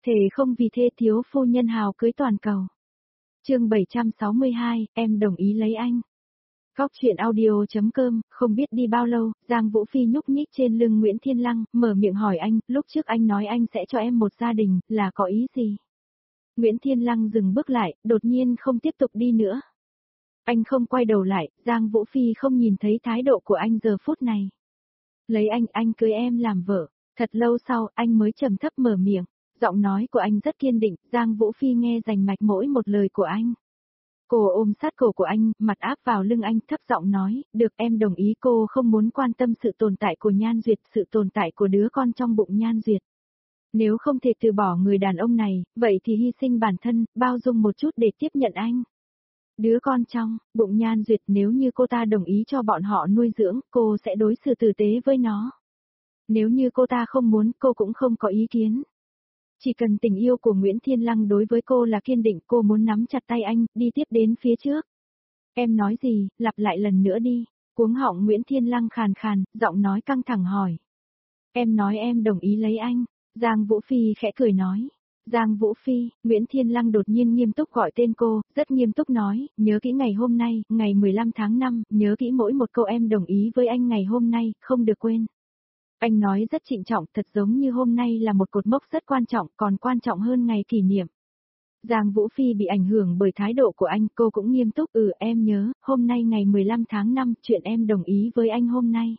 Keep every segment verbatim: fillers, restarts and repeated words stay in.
Thề không vì thê thiếu phu nhân hào cưới toàn cầu. Chương bảy trăm sáu mươi hai, em đồng ý lấy anh. Góc chuyện audio.com, không biết đi bao lâu, Giang Vũ Phi nhúc nhích trên lưng Nguyễn Thiên Lăng, mở miệng hỏi anh, lúc trước anh nói anh sẽ cho em một gia đình, là có ý gì? Nguyễn Thiên Lăng dừng bước lại, đột nhiên không tiếp tục đi nữa. Anh không quay đầu lại, Giang Vũ Phi không nhìn thấy thái độ của anh giờ phút này. Lấy anh, anh cưới em làm vợ. Thật lâu sau, anh mới trầm thấp mở miệng. Giọng nói của anh rất kiên định, Giang Vũ Phi nghe rành mạch mỗi một lời của anh. Cô ôm sát cổ của anh, mặt áp vào lưng anh, thấp giọng nói, được em đồng ý, cô không muốn quan tâm sự tồn tại của Nhan Duyệt, sự tồn tại của đứa con trong bụng Nhan Duyệt. Nếu không thể từ bỏ người đàn ông này, vậy thì hy sinh bản thân, bao dung một chút để tiếp nhận anh. Đứa con trong bụng Nhan Duyệt, nếu như cô ta đồng ý cho bọn họ nuôi dưỡng, cô sẽ đối xử tử tế với nó. Nếu như cô ta không muốn, cô cũng không có ý kiến. Chỉ cần tình yêu của Nguyễn Thiên Lăng đối với cô là kiên định, cô muốn nắm chặt tay anh, đi tiếp đến phía trước. Em nói gì, lặp lại lần nữa đi. Cuống họng Nguyễn Thiên Lăng khàn khàn, giọng nói căng thẳng hỏi. Em nói em đồng ý lấy anh. Giang Vũ Phi khẽ cười nói. Giang Vũ Phi, Nguyễn Thiên Lăng đột nhiên nghiêm túc gọi tên cô, rất nghiêm túc nói, nhớ kỹ ngày hôm nay, ngày mười lăm tháng năm, nhớ kỹ mỗi một câu em đồng ý với anh ngày hôm nay, không được quên. Anh nói rất trịnh trọng, thật giống như hôm nay là một cột mốc rất quan trọng, còn quan trọng hơn ngày kỷ niệm. Giang Vũ Phi bị ảnh hưởng bởi thái độ của anh, cô cũng nghiêm túc, ừ em nhớ, hôm nay ngày mười lăm tháng năm, chuyện em đồng ý với anh hôm nay.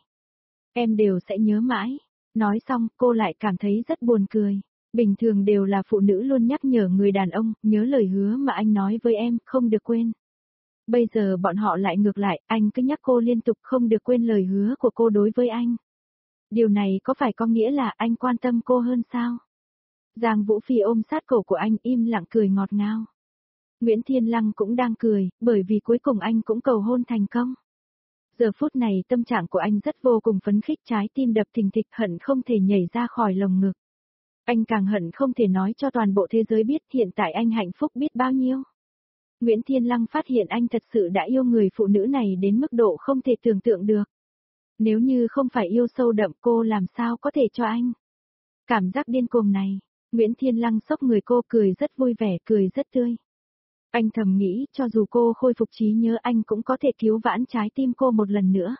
Em đều sẽ nhớ mãi. Nói xong, cô lại cảm thấy rất buồn cười. Bình thường đều là phụ nữ luôn nhắc nhở người đàn ông, nhớ lời hứa mà anh nói với em, không được quên. Bây giờ bọn họ lại ngược lại, anh cứ nhắc cô liên tục không được quên lời hứa của cô đối với anh. Điều này có phải có nghĩa là anh quan tâm cô hơn sao? Giang Vũ Phi ôm sát cổ của anh im lặng cười ngọt ngào. Nguyễn Thiên Lăng cũng đang cười, bởi vì cuối cùng anh cũng cầu hôn thành công. Giờ phút này tâm trạng của anh rất vô cùng phấn khích, trái tim đập thình thịch, hận không thể nhảy ra khỏi lồng ngực. Anh càng hận không thể nói cho toàn bộ thế giới biết hiện tại anh hạnh phúc biết bao nhiêu. Nguyễn Thiên Lăng phát hiện anh thật sự đã yêu người phụ nữ này đến mức độ không thể tưởng tượng được. Nếu như không phải yêu sâu đậm, cô làm sao có thể cho anh. Cảm giác điên cuồng này, Nguyễn Thiên Lăng xốc người cô, cười rất vui vẻ, cười rất tươi. Anh thầm nghĩ, cho dù cô khôi phục trí nhớ, anh cũng có thể cứu vãn trái tim cô một lần nữa.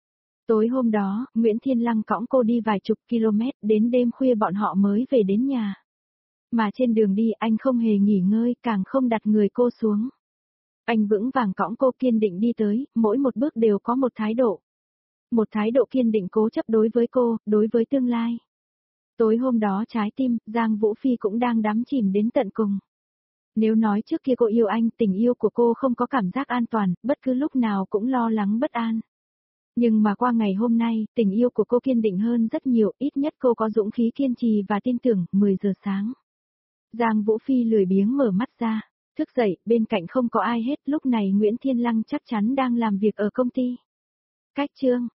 Tối hôm đó, Nguyễn Thiên Lăng cõng cô đi vài chục km, đến đêm khuya bọn họ mới về đến nhà. Mà trên đường đi anh không hề nghỉ ngơi, càng không đặt người cô xuống. Anh vững vàng cõng cô, kiên định đi tới, mỗi một bước đều có một thái độ. Một thái độ kiên định cố chấp đối với cô, đối với tương lai. Tối hôm đó trái tim, Giang Vũ Phi cũng đang đắm chìm đến tận cùng. Nếu nói trước kia cô yêu anh, tình yêu của cô không có cảm giác an toàn, bất cứ lúc nào cũng lo lắng bất an. Nhưng mà qua ngày hôm nay, tình yêu của cô kiên định hơn rất nhiều, ít nhất cô có dũng khí kiên trì và tin tưởng. Mười giờ sáng. Giang Vũ Phi lười biếng mở mắt ra, thức dậy, bên cạnh không có ai hết, lúc này Nguyễn Thiên Lăng chắc chắn đang làm việc ở công ty. Cách chương